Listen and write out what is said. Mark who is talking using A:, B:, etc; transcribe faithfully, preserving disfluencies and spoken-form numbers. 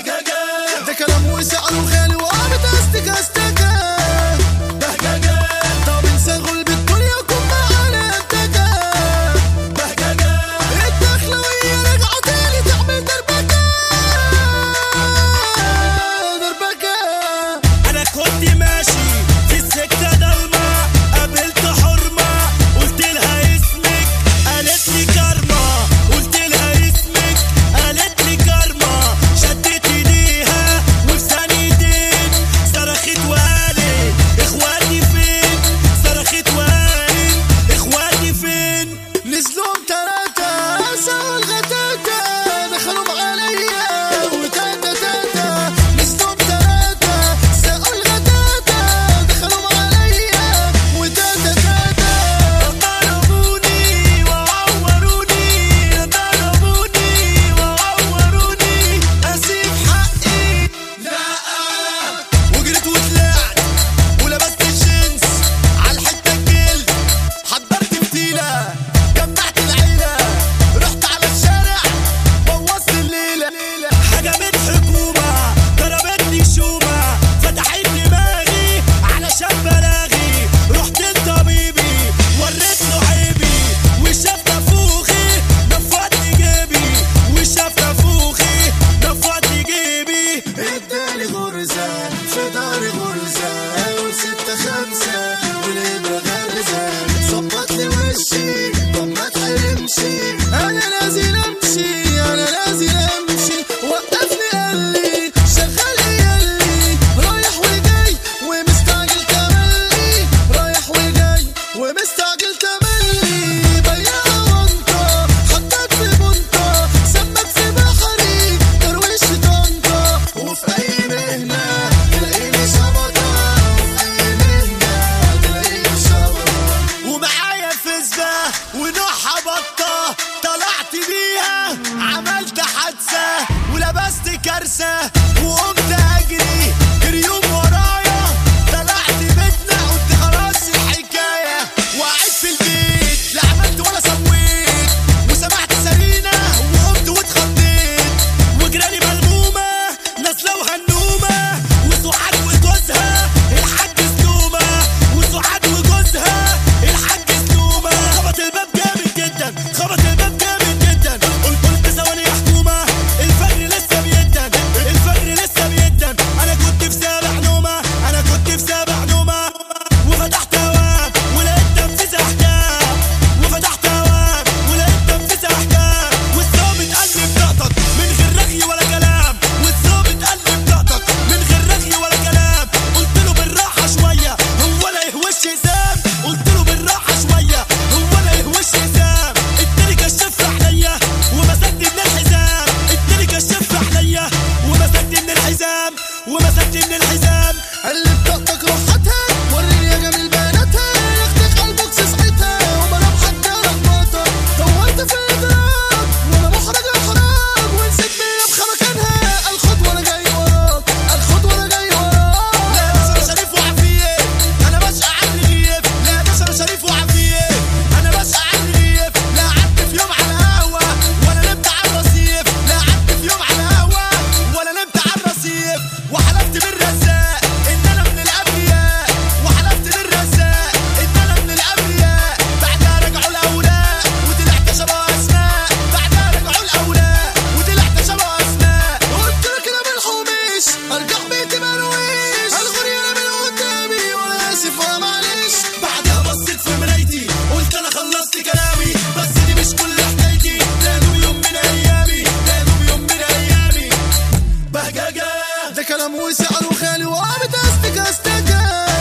A: بهججة ده كلام وسعر وغالي وقامت استكا استكا بهججة طب انسى غلب الدنيا وكون معانا اتجا بهججة الدخلوية رجعوا تاني تعمل دربكة دربكة.
B: انا كنت ماشي في السكة ضلمة قابلت حرمة قلت لها اسمك قالت لي كارما قلت لها اسمك قالت لي كارما شدت ايديها وفي ثانيتين صرخت وقالت اخواتي فين صرخت وقالت اخواتي فين.
A: نزلوا تلاتة سووا الغتاتة دخلوا عليا وتاتا تاتا نزلوا تلاتة سووا الغتاتة دخلوا عليا وتاتا تاتا.
B: ضربوني وعوروني ضربوني وعوروني
A: اسيب حقي لا وجريت وطلعت ولبست الجينز عالحتة الجلد حضرت فتيلة جمعت العيلة رحت على الشارع بوظت الليلة.
B: هجمت حكومة ضربتني شومة فتحت دماغي علشان بلاغي رحت لطبيبي وريت له عيبي وشاف نفوخي نفضني جيبي وشاف نفوخي نفضني جيبي.
A: اداني غرزة في داري غرزة وستة خمسة والإبرة غرزة ظبط لي وشي طب ما تحرمشي أنا نازل أمشي أنا نازل أمشي وقفني قال لي شغال ياللي رايح وجاي ومستعجل تملي رايح وجاي ومستعجل تملي بياع وانطة حطيت في بنطة سمك في بحري درويش طنطا وفي أي مهنة تلاقيني شبطة وفي أي مهنة تلاقيني شبطة
B: ومعايا فزة ونوعها بطة طلعت بيها عملت حادثة ولبست كارثة وقمت أجري اليوم ورايا طلعت بيتنا قلت خلاص الحكاية وقعدت في البيت لا عملت ولا سويت وسمعت سرينة وقمت واتخضيت وجراني ملمومة نازلة وهنومة وسعاد وجوزها الحاج سلومة وسعاد وجوزها الحاج سلومة خبط الباب جامد جدا خبط الباب جامد جدا قلت قلت ثواني يا حكومة الفجر لسه بيدن الفجر لسه بيدن انا كنت في سابع نومة انا كنت في سابع نومة وفتحت هوام ولقيت تنفيذ احكام وفتحت هوام ولقيت تنفيذ احكام والظابط قال لي بطاقتك من غير رغي ولا كلام والظابط قال لي بطاقتك من غير رغي ولا كلام قلت له بالراحة شوية هو لا يهوش حسام قلت له بالراحة شوية هو لا يهوش حسام اداني كشاف عليا ومسكت من الحزام اداني كشاف عليا ومسكت من الحزام ومسكت من الحزام.
A: قال لي بطاقتك روحتها وريني يا جميل بناتها ياخدك على البوكس ساعتها وملامحك لخبطة دورت في الإدراك وأنا محرج إحراج ونسيت بيا بخمكانها الخد وأنا جاي وراك الخد وأنا جاي وراك.
B: لا باشا انا شريف وعفيه انا بشقى عني غياب لا باشا انا شريف وعفيه انا بشقى عني غياب لا قعدت في يوم على القهوة ولا نمت على الرصيف لا قعدت في يوم على القهوة ولا نمت على الرصيف وحلفت بالرزاق ان انا من الابرياء وحلفت بالرزاق ان انا من الابرياء بعدها رجعوا الاوراق وطلعت شبه اسماء بعدها رجعوا الاوراق وطلعت شبه اسماء.
A: قلت لك أنا بالحوميش أرجع بيتي مرويش الغري أنا من قدامي وأنا آسف وأنا معلش.
B: بعدها بصيت في مرايتي قلت انا خلصت كلامي بس دي مش كل حكايتي ده دوب يوم من ايامي ده دوب يوم من ايامي. بهججة
A: ده كلام وسعر وغالي وقامت استكا استكا